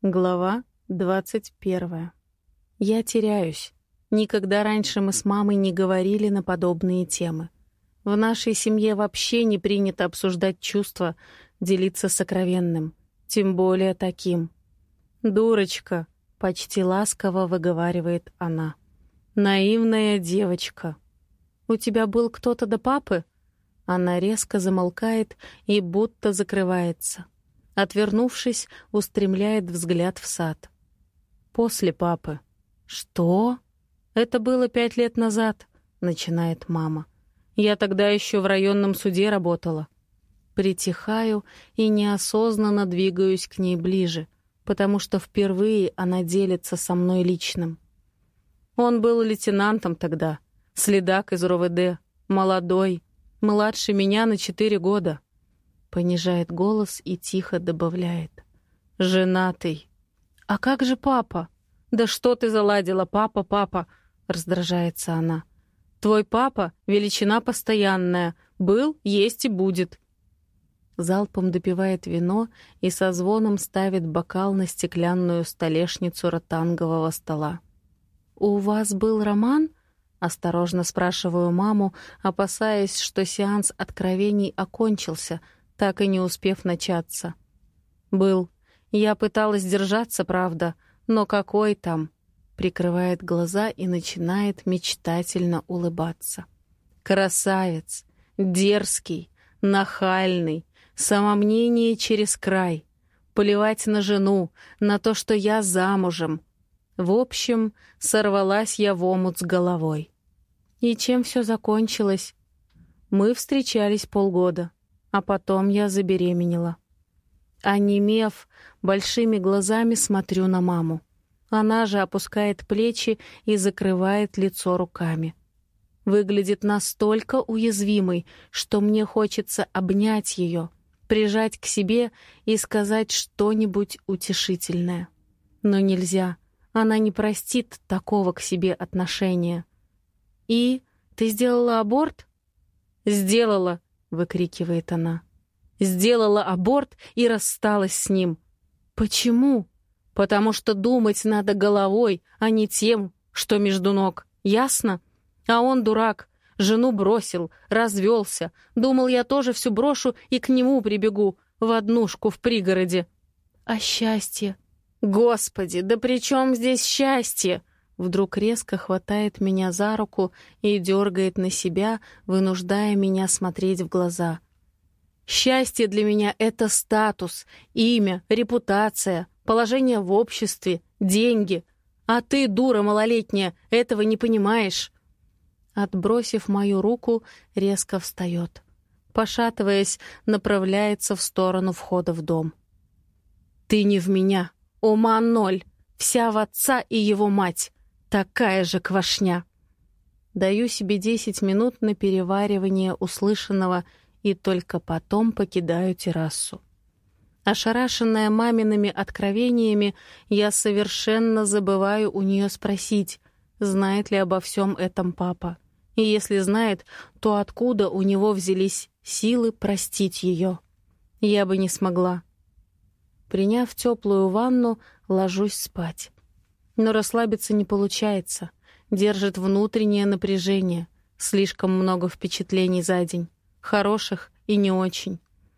Глава 21. Я теряюсь. Никогда раньше мы с мамой не говорили на подобные темы. В нашей семье вообще не принято обсуждать чувства, делиться сокровенным, тем более таким. «Дурочка», — почти ласково выговаривает она. «Наивная девочка. У тебя был кто-то до папы?» Она резко замолкает и будто закрывается. Отвернувшись, устремляет взгляд в сад. «После папы». «Что?» «Это было 5 лет назад», — начинает мама. «Я тогда еще в районном суде работала». Притихаю и неосознанно двигаюсь к ней ближе, потому что впервые она делится со мной личным. Он был лейтенантом тогда, следак из РОВД, молодой, младше меня на 4 года. Понижает голос и тихо добавляет. «Женатый». «А как же папа?» «Да что ты заладила, папа, папа?» Раздражается она. «Твой папа — величина постоянная. Был, есть и будет». Залпом допивает вино и со звоном ставит бокал на стеклянную столешницу ротангового стола. «У вас был роман?» Осторожно спрашиваю маму, опасаясь, что сеанс откровений окончился, так и не успев начаться. «Был. Я пыталась держаться, правда, но какой там?» Прикрывает глаза и начинает мечтательно улыбаться. «Красавец, дерзкий, нахальный, самомнение через край. Плевать на жену, на то, что я замужем. В общем, сорвалась я в омут с головой». «И чем все закончилось?» «Мы встречались полгода. А потом я забеременела». Онемев, большими глазами смотрю на маму. Она же опускает плечи и закрывает лицо руками. Выглядит настолько уязвимой, что мне хочется обнять ее, прижать к себе и сказать что-нибудь утешительное. Но нельзя. Она не простит такого к себе отношения. «И? Ты сделала аборт?» «Сделала», — выкрикивает она. «Сделала аборт и рассталась с ним». «Почему?» «Потому что думать надо головой, а не тем, что между ног. Ясно? А он дурак. Жену бросил, развелся. Думал, я тоже все брошу и к нему прибегу, в однушку в пригороде». «А счастье?» «Господи, да при чем здесь счастье?» Вдруг резко хватает меня за руку и дергает на себя, вынуждая меня смотреть в глаза. «Счастье для меня — это статус, имя, репутация, положение в обществе, деньги. А ты, дура малолетняя, этого не понимаешь». Отбросив мою руку, резко встает. Пошатываясь, направляется в сторону входа в дом. «Ты не в меня. Ума ноль. Вся в отца и его мать. Такая же квашня». Даю себе 10 минут на переваривание услышанного и только потом покидаю террасу. Ошарашенная мамиными откровениями, я совершенно забываю у нее спросить, знает ли обо всем этом папа. И если знает, то откуда у него взялись силы простить ее? Я бы не смогла. Приняв теплую ванну, ложусь спать. Но расслабиться не получается. Держит внутреннее напряжение. Слишком много впечатлений за день. Хороших и не очень.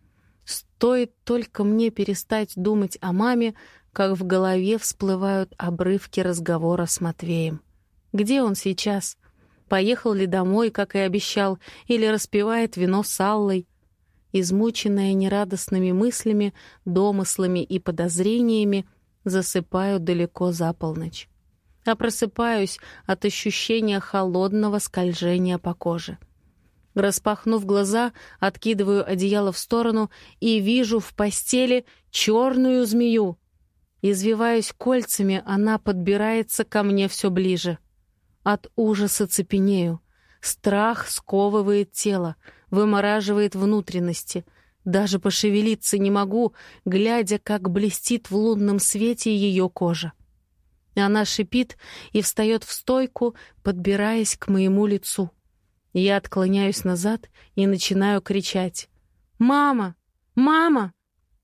Стоит только мне перестать думать о маме, как в голове всплывают обрывки разговора с Матвеем. Где он сейчас? Поехал ли домой, как и обещал, или распивает вино с Аллой? Измученная нерадостными мыслями, домыслами и подозрениями, засыпаю далеко за полночь. А просыпаюсь от ощущения холодного скольжения по коже. Распахнув глаза, откидываю одеяло в сторону и вижу в постели черную змею. Извиваясь кольцами, она подбирается ко мне все ближе. От ужаса цепенею. Страх сковывает тело, вымораживает внутренности. Даже пошевелиться не могу, глядя, как блестит в лунном свете ее кожа. Она шипит и встает в стойку, подбираясь к моему лицу. Я отклоняюсь назад и начинаю кричать. «Мама! Мама!»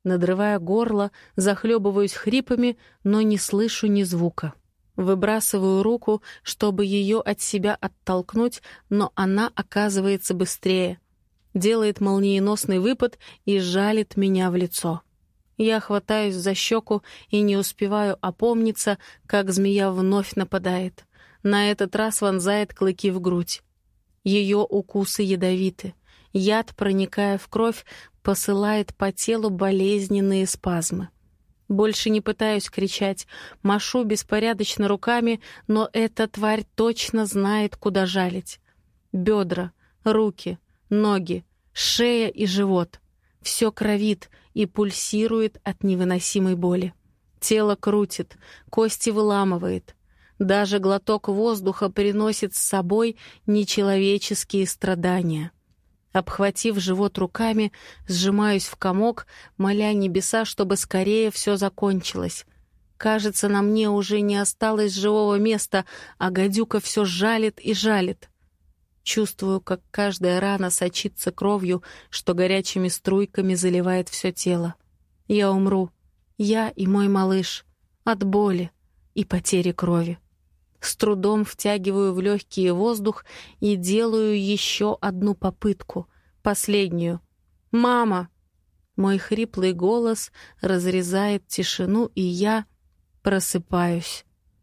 надрывая горло, захлебываюсь хрипами, но не слышу ни звука. Выбрасываю руку, чтобы ее от себя оттолкнуть, но она оказывается быстрее. Делает молниеносный выпад и жалит меня в лицо. Я хватаюсь за щеку и не успеваю опомниться, как змея вновь нападает. На этот раз вонзает клыки в грудь. Ее укусы ядовиты. Яд, проникая в кровь, посылает по телу болезненные спазмы. Больше не пытаюсь кричать, машу беспорядочно руками, но эта тварь точно знает, куда жалить. Бедра, руки, ноги, шея и живот. Все кровит и пульсирует от невыносимой боли. Тело крутит, кости выламывает. Даже глоток воздуха приносит с собой нечеловеческие страдания. Обхватив живот руками, сжимаюсь в комок, моля небеса, чтобы скорее все закончилось. Кажется, на мне уже не осталось живого места, а гадюка все жалит и жалит. Чувствую, как каждая рана сочится кровью, что горячими струйками заливает все тело. Я умру, я и мой малыш, от боли и потери крови. С трудом втягиваю в легкие воздух и делаю еще одну попытку, последнюю. «Мама!» Мой хриплый голос разрезает тишину, и я просыпаюсь.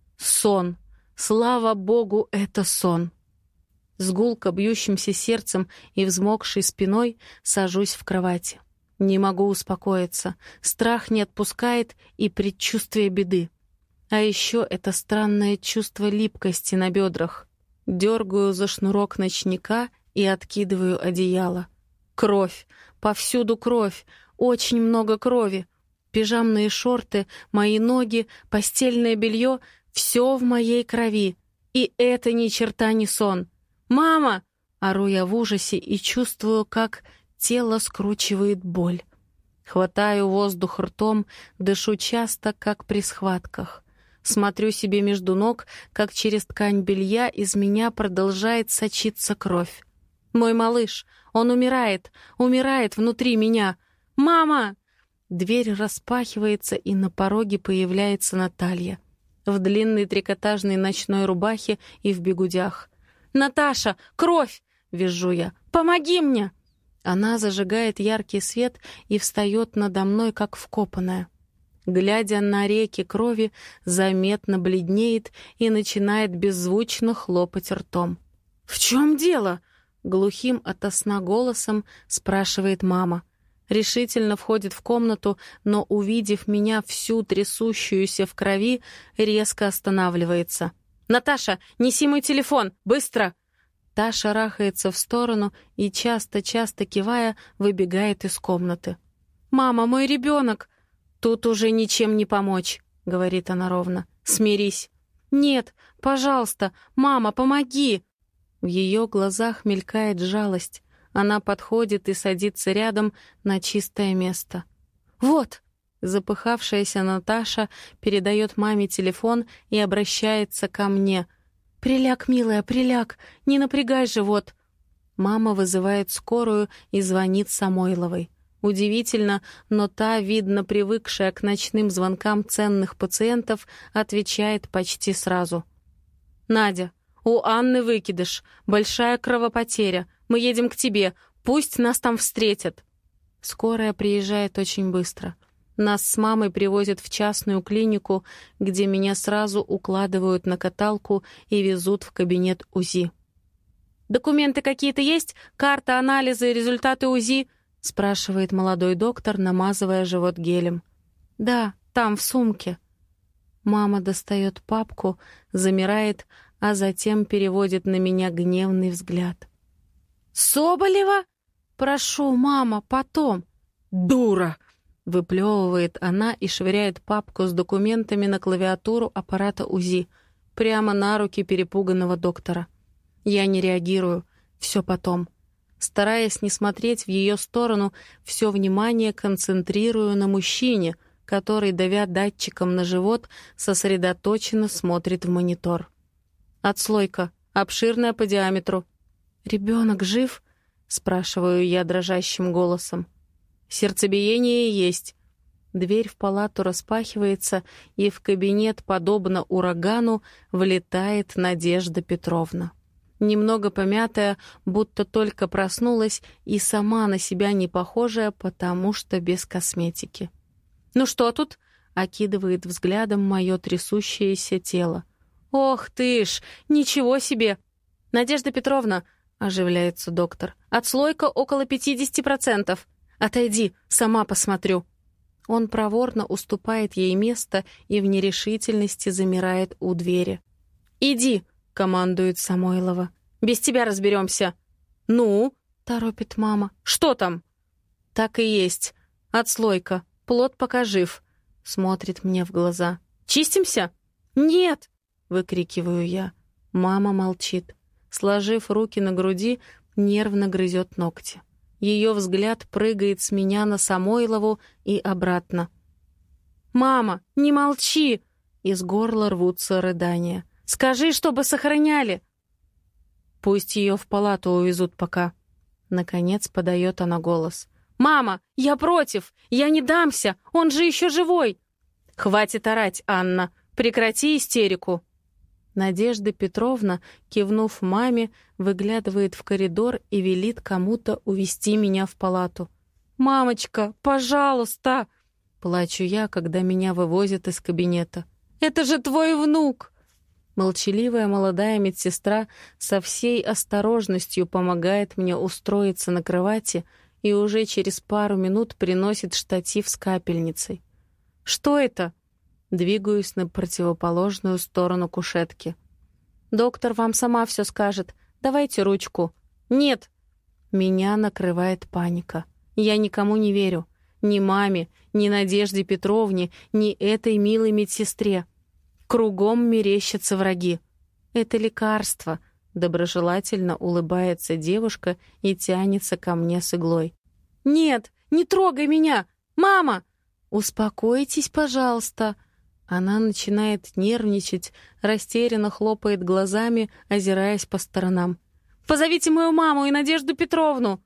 Сон. Слава богу, это сон. С гулко бьющимся сердцем и взмокшей спиной сажусь в кровати. Не могу успокоиться. Страх не отпускает и предчувствие беды. А еще это странное чувство липкости на бедрах. Дергаю за шнурок ночника и откидываю одеяло. Кровь. Повсюду кровь. Очень много крови. Пижамные шорты, мои ноги, постельное белье — все в моей крови. И это ни черта не сон. «Мама!» — ору я в ужасе и чувствую, как тело скручивает боль. Хватаю воздух ртом, дышу часто, как при схватках. Смотрю себе между ног, как через ткань белья из меня продолжает сочиться кровь. Мой малыш, он умирает внутри меня. «Мама!» Дверь распахивается, и на пороге появляется Наталья. В длинной трикотажной ночной рубахе и в бигудях. «Наташа, кровь!» — визжу я. «Помоги мне!» Она зажигает яркий свет и встает надо мной, как вкопанная. Глядя на реки крови, заметно бледнеет и начинает беззвучно хлопать ртом. «В чем дело?» — глухим ото сна голосом спрашивает мама. Решительно входит в комнату, но, увидев меня всю трясущуюся в крови, резко останавливается. «Наташа, неси мой телефон! Быстро!» Та шарахается в сторону и, часто-часто кивая, выбегает из комнаты. «Мама, мой ребенок!» «Тут уже ничем не помочь», — говорит она ровно. «Смирись». «Нет, пожалуйста, мама, помоги!» В ее глазах мелькает жалость. Она подходит и садится рядом на чистое место. «Вот!» — запыхавшаяся Наташа передает маме телефон и обращается ко мне. «Приляг, милая, приляг, не напрягай живот». Мама вызывает скорую и звонит Самойловой. Удивительно, но та, видно, привыкшая к ночным звонкам ценных пациентов, отвечает почти сразу. «Надя, у Анны выкидыш, большая кровопотеря. Мы едем к тебе, пусть нас там встретят». Скорая приезжает очень быстро. Нас с мамой привозят в частную клинику, где меня сразу укладывают на каталку и везут в кабинет УЗИ. «Документы какие-то есть? Карта, анализы, результаты УЗИ?» — спрашивает молодой доктор, намазывая живот гелем. «Да, там, в сумке». Мама достает папку, замирает, а затем переводит на меня гневный взгляд. «Соболева? Прошу, мама, потом». «Дура!» — выплевывает она и швыряет папку с документами на клавиатуру аппарата УЗИ, прямо на руки перепуганного доктора. Я не реагирую, все потом. Стараясь не смотреть в ее сторону, все внимание концентрирую на мужчине, который, давя датчиком на живот, сосредоточенно смотрит в монитор. Отслойка, обширная по диаметру. «Ребенок жив?» — спрашиваю я дрожащим голосом. «Сердцебиение есть. Дверь в палату распахивается, и в кабинет, подобно урагану, влетает Надежда Петровна. Немного помятая, будто только проснулась, и сама на себя не похожая, потому что без косметики. «Ну что тут?» — окидывает взглядом мое трясущееся тело. «Ох ты ж! Ничего себе!» «Надежда Петровна!» — оживляется доктор. «Отслойка около 50%. Отойди, сама посмотрю». Он проворно уступает ей место и в нерешительности замирает у двери. «Иди!» — командует Самойлова. «Без тебя разберемся». «Ну?» — торопит мама. «Что там?» «Так и есть. Отслойка. Плод пока жив». Смотрит мне в глаза. «Чистимся?» «Нет!» — выкрикиваю я. Мама молчит. Сложив руки на груди, нервно грызет ногти. Ее взгляд прыгает с меня на Самойлову и обратно. «Мама, не молчи!» Из горла рвутся рыдания. «Скажи, чтобы сохраняли!» «Пусть ее в палату увезут пока». Наконец подает она голос. «Мама, я против! Я не дамся! Он же еще живой!» «Хватит орать, Анна! Прекрати истерику!» Надежда Петровна, кивнув маме, выглядывает в коридор и велит кому-то увести меня в палату. «Мамочка, пожалуйста!» Плачу я, когда меня вывозят из кабинета. «Это же твой внук!» Молчаливая молодая медсестра со всей осторожностью помогает мне устроиться на кровати и уже через пару минут приносит штатив с капельницей. «Что это?» Двигаюсь на противоположную сторону кушетки. «Доктор вам сама все скажет. Давайте ручку». «Нет». Меня накрывает паника. Я никому не верю. Ни маме, ни Надежде Петровне, ни этой милой медсестре. Кругом мерещатся враги. «Это лекарство», — доброжелательно улыбается девушка и тянется ко мне с иглой. «Нет, не трогай меня! Мама!» «Успокойтесь, пожалуйста». Она начинает нервничать, растерянно хлопает глазами, озираясь по сторонам. «Позовите мою маму и Надежду Петровну!»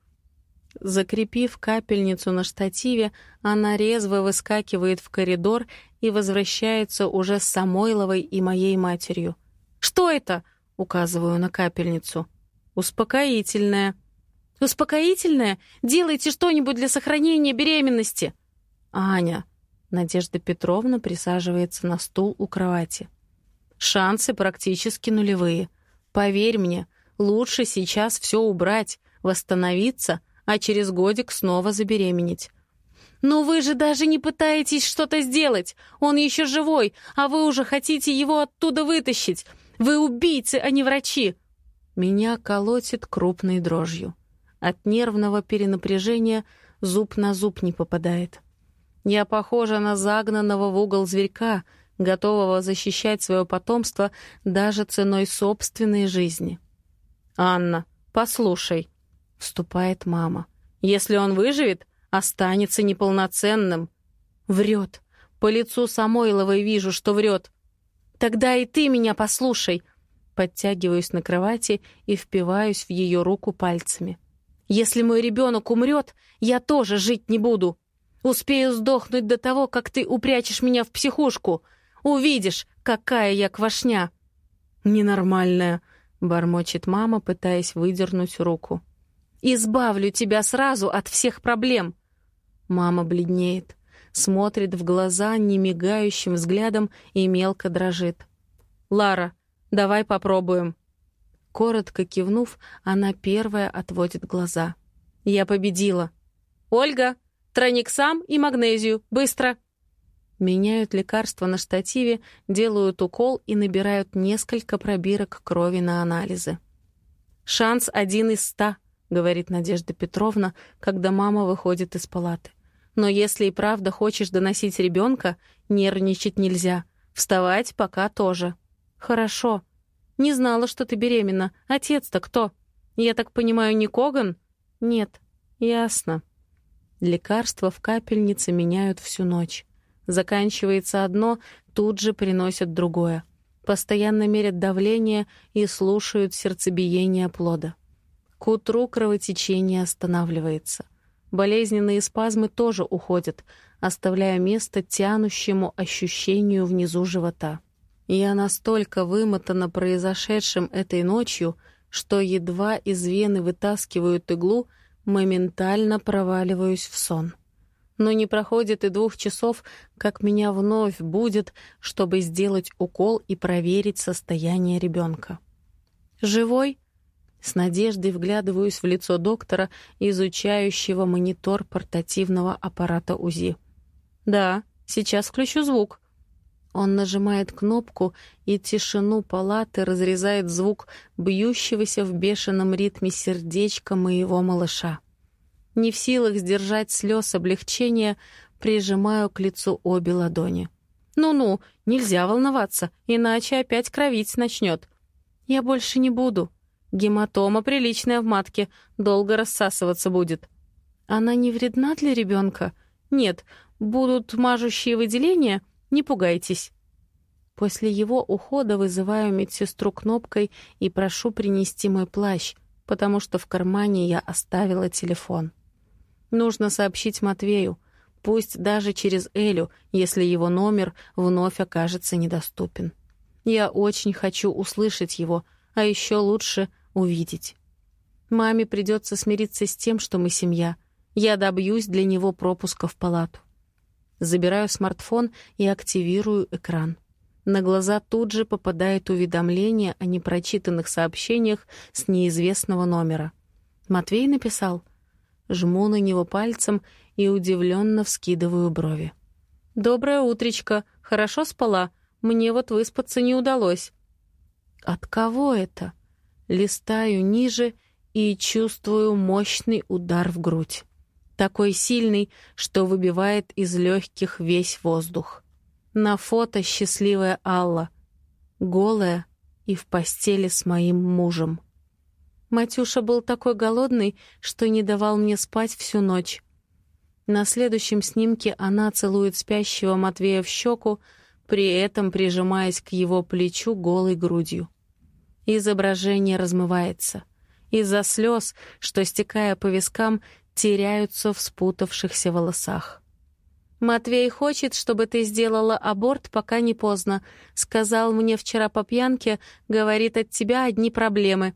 Закрепив капельницу на штативе, она резво выскакивает в коридор и возвращается уже с Самойловой и моей матерью. «Что это?» — указываю на капельницу. «Успокоительное». «Успокоительное? Делайте что-нибудь для сохранения беременности!» «Аня!» Надежда Петровна присаживается на стул у кровати. «Шансы практически нулевые. Поверь мне, лучше сейчас все убрать, восстановиться, а через годик снова забеременеть». «Но вы же даже не пытаетесь что-то сделать. Он еще живой, а вы уже хотите его оттуда вытащить. Вы убийцы, а не врачи!» Меня колотит крупной дрожью. От нервного перенапряжения зуб на зуб не попадает. Я похожа на загнанного в угол зверька, готового защищать свое потомство даже ценой собственной жизни. «Анна, послушай», — вступает мама. «Если он выживет, останется неполноценным». Врет. По лицу Самойловой вижу, что врет. «Тогда и ты меня послушай». Подтягиваюсь на кровати и впиваюсь в ее руку пальцами. «Если мой ребенок умрет, я тоже жить не буду. Успею сдохнуть до того, как ты упрячешь меня в психушку. Увидишь, какая я квашня». «Ненормальная», — бормочет мама, пытаясь выдернуть руку. «Избавлю тебя сразу от всех проблем». Мама бледнеет, смотрит в глаза немигающим взглядом и мелко дрожит. «Лара, давай попробуем». Коротко кивнув, она первая отводит глаза. «Я победила». «Ольга, трониксам и магнезию, быстро!» Меняют лекарства на штативе, делают укол и набирают несколько пробирок крови на анализы. «Шанс 1 из 100», — говорит Надежда Петровна, когда мама выходит из палаты. «Но если и правда хочешь доносить ребенка, нервничать нельзя. Вставать пока тоже». «Хорошо. Не знала, что ты беременна. Отец-то кто? Я так понимаю, не Коган?» «Нет». «Ясно». Лекарства в капельнице меняют всю ночь. Заканчивается одно, тут же приносят другое. Постоянно мерят давление и слушают сердцебиение плода. К утру кровотечение останавливается. Болезненные спазмы тоже уходят, оставляя место тянущему ощущению внизу живота. Я настолько вымотана произошедшим этой ночью, что едва из вены вытаскивают иглу, моментально проваливаюсь в сон. Но не проходит и 2 часов, как меня вновь будет, чтобы сделать укол и проверить состояние ребенка. «Живой?» С надеждой вглядываюсь в лицо доктора, изучающего монитор портативного аппарата УЗИ. «Да, сейчас включу звук». Он нажимает кнопку, и тишину палаты разрезает звук бьющегося в бешеном ритме сердечка моего малыша. Не в силах сдержать слез облегчения, прижимаю к лицу обе ладони. «Ну-ну, нельзя волноваться, иначе опять кровить начнет. Я больше не буду. Гематома приличная в матке, долго рассасываться будет. Она не вредна для ребенка? Нет, будут мажущие выделения, не пугайтесь». После его ухода вызываю медсестру кнопкой и прошу принести мой плащ, потому что в кармане я оставила телефон. Нужно сообщить Матвею, пусть даже через Элю, если его номер вновь окажется недоступен. Я очень хочу услышать его, а еще лучше увидеть. Маме придется смириться с тем, что мы семья. Я добьюсь для него пропуска в палату. Забираю смартфон и активирую экран. На глаза тут же попадает уведомление о непрочитанных сообщениях с неизвестного номера. Матвей написал. Жму на него пальцем и удивленно вскидываю брови. «Доброе утречко. Хорошо спала? Мне вот выспаться не удалось». От кого это? Листаю ниже и чувствую мощный удар в грудь. Такой сильный, что выбивает из легких весь воздух. На фото счастливая Алла, голая и в постели с моим мужем. Матюша был такой голодный, что не давал мне спать всю ночь. На следующем снимке она целует спящего Матвея в щеку, при этом прижимаясь к его плечу голой грудью. Изображение размывается. Из-за слез, что, стекая по вискам, теряются в спутавшихся волосах. «Матвей хочет, чтобы ты сделала аборт, пока не поздно. Сказал мне вчера по пьянке, говорит, от тебя одни проблемы».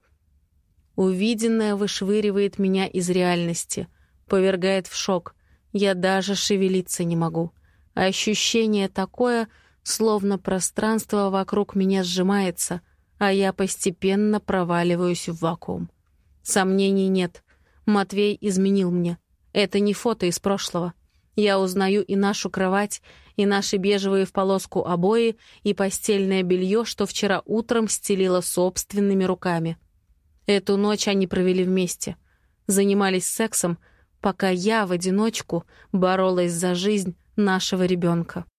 Увиденное вышвыривает меня из реальности, повергает в шок. Я даже шевелиться не могу. Ощущение такое, словно пространство вокруг меня сжимается, а я постепенно проваливаюсь в вакуум. Сомнений нет. Матвей изменил мне. Это не фото из прошлого. Я узнаю и нашу кровать, и наши бежевые в полоску обои, и постельное белье, что вчера утром стелила собственными руками. Эту ночь они провели вместе. Занимались сексом, пока я в одиночку боролась за жизнь нашего ребенка.